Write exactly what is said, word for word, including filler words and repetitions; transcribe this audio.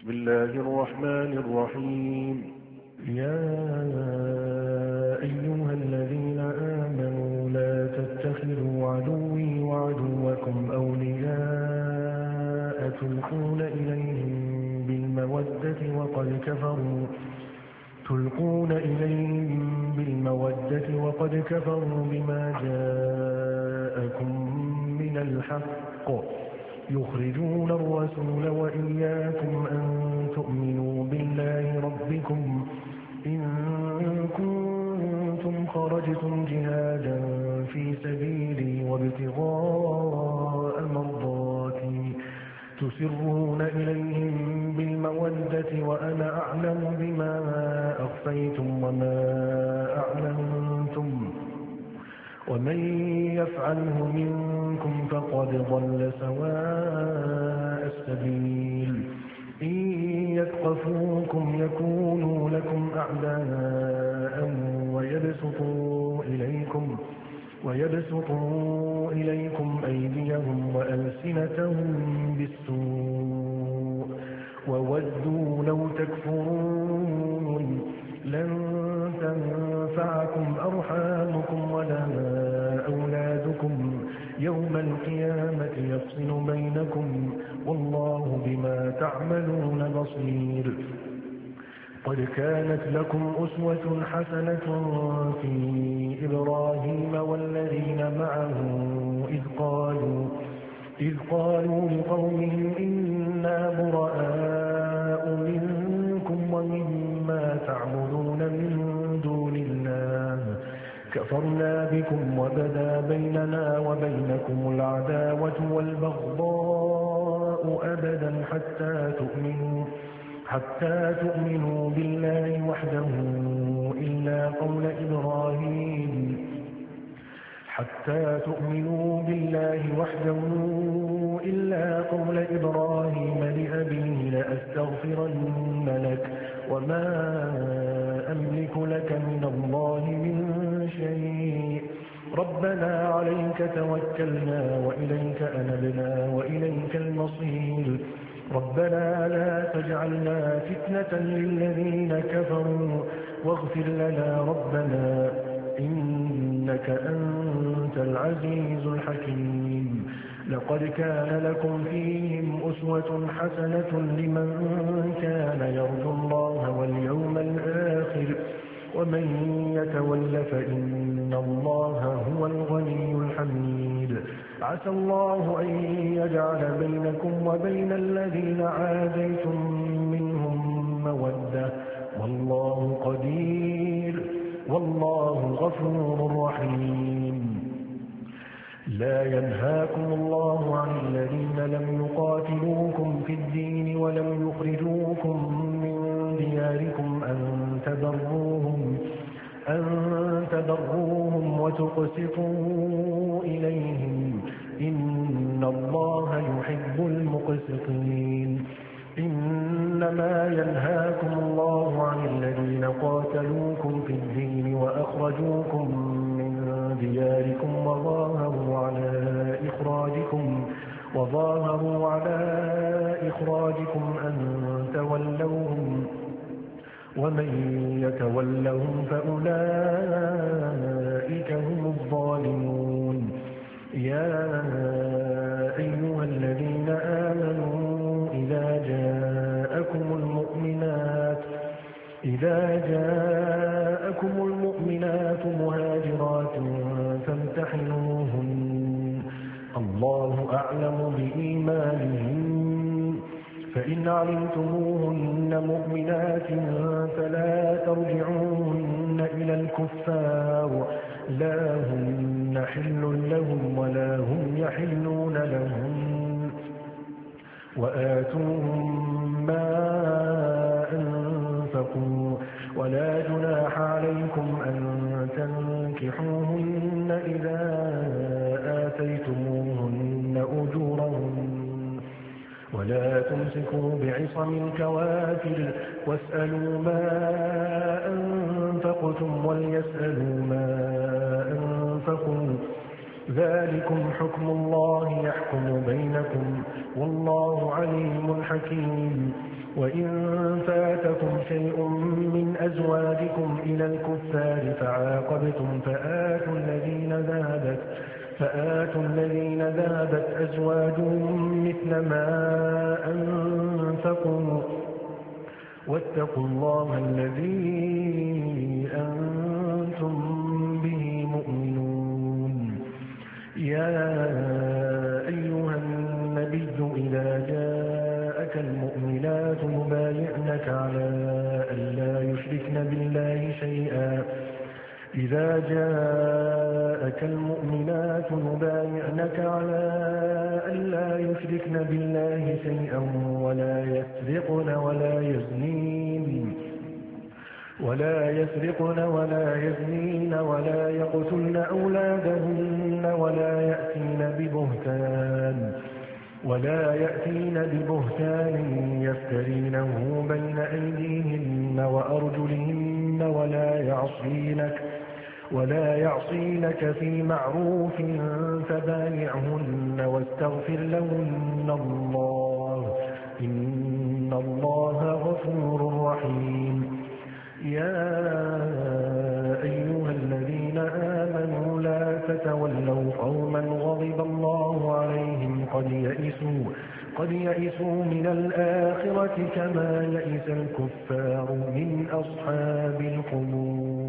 بسم الله الرحمن الرحيم. يا أيها الذين آمنوا لا تتخذوا عدوي وعدوكم أولياء تلقون إليهم بالمودة وقد كفروا تلقون إليهم بالمودة وقد كفروا بما جاءكم من الحق يخرجون الرسول وإياكم أن تؤمنوا بالله ربكم إن كنتم خرجتم جهادا في سبيلي وابتغاء مرضاتي تسرون إليهم بالمودة وأنا أعلم بما أخفيتم وما أعلنتم ومن يفعله منكم فقد ضل سواء السبيل إن يثقفوكم يكونوا لكم أعداء ويبسطوا إليكم ويبسطوا إليكم أيديهم وألسنتهم بالسوء وودوا لو تكفرون لن تنفعكم أرحامكم ولا أولادكم يوم القيامة يفصل بينكم والله بما تعملون بصير. قد كانت لكم أسوة حسنة في إبراهيم والذين معه إذ قالوا إذ قالوا لقومهم إنا براء منكم ومما تعبدون من دون الله كفرنا بكم وبدا بيننا وبينكم العداوة والبغضاء أبدا حتى تؤمنوا حتى تؤمنوا بالله وحده إلا قول إبراهيم حتى تؤمنوا بالله وحده إلا قول إبراهيم لأبيه لأستغفرن لك وما أملك لك من الله من شيء ربنا عليك توكلنا وإليك أنبنا وإليك المصير ربنا لا تجعلنا فتنة للذين كفروا واغفر لنا ربنا إنك أنت العزيز الحكيم. لقد كان لكم فيهم أسوة حسنة لمن كان يرجو الله واليوم الآخر ومن يتول فإن الله هو الغني الحميد. عسى الله أن يجعل بينكم وبين الذين عاديتم منهم مودة والله قدير والله غفور رحيم. لا ينهاكم الله عن الذين لم يقاتلوكم في الدين ولم يخرجوكم من دياركم أن تبروهم أن تبروهم وتقسطوا إليهم إن الله يحب المقسطين. إنما ينهاكم الله عن الذين قاتلوكم في الدين وأخرجوكم من دياركم وظاهروا على إخراجكم وظاهروا على إخراجكم أن تولوهم ومن يتولهم فأولئك هم الظالمون. يا أيها الذين آمنوا إذا جاءكم المؤمنات إذا جاءكم المؤمنات مهاجرات فامتحنوهن الله أعلم بإيمانهن فإن علمتموهن مؤمنات فلا ترجعوهن إلى الكفار لا هن حل لهم ولا هم يحلون لهم وآتوهم ما أنفقوا ولا جناح عليكم أن تنكحوهن إذا آتيتموهن أجورهن ولا تمسكوا بعصم الكوافر واسألوا ما أنفقتم وليسألوا ما أنفقوا ذلكم حكم الله يحكم بينكم والله عليم حكيم. وإن فاتكم شيء من أزواجكم إلى الكفار فعاقبتم فآتوا الذين ذهبت فآتوا الذين ذهبت أزواجهم مثل ما أنفقوا واتقوا الله الذي أنتم به مؤمنون. يا أيها النبي إذا جاءك المؤمنات يبايعنك على ألا يشركن بالله شيئا إذا جاءك المؤمنات يبايعنك على ألا يشركن بالله شيئا ولا يسرقن ولا يزنين ولا يسرقن ولا يزنين ولا يقتلن أولادهن ولا يأتين ببهتان ولا يأتين ببهتان يفترينه بين أيديهن وأرجلهن ولا يعصينك ولا يعصينك في معروف فبايعهن واستغفر لهن الله إن الله غفور رحيم. يا أيها الذين آمنوا لا تتولوا قوما غضب الله عليهم قد يئسوا قد يئسوا من الآخرة كما يئس الكفار من أصحاب القبور.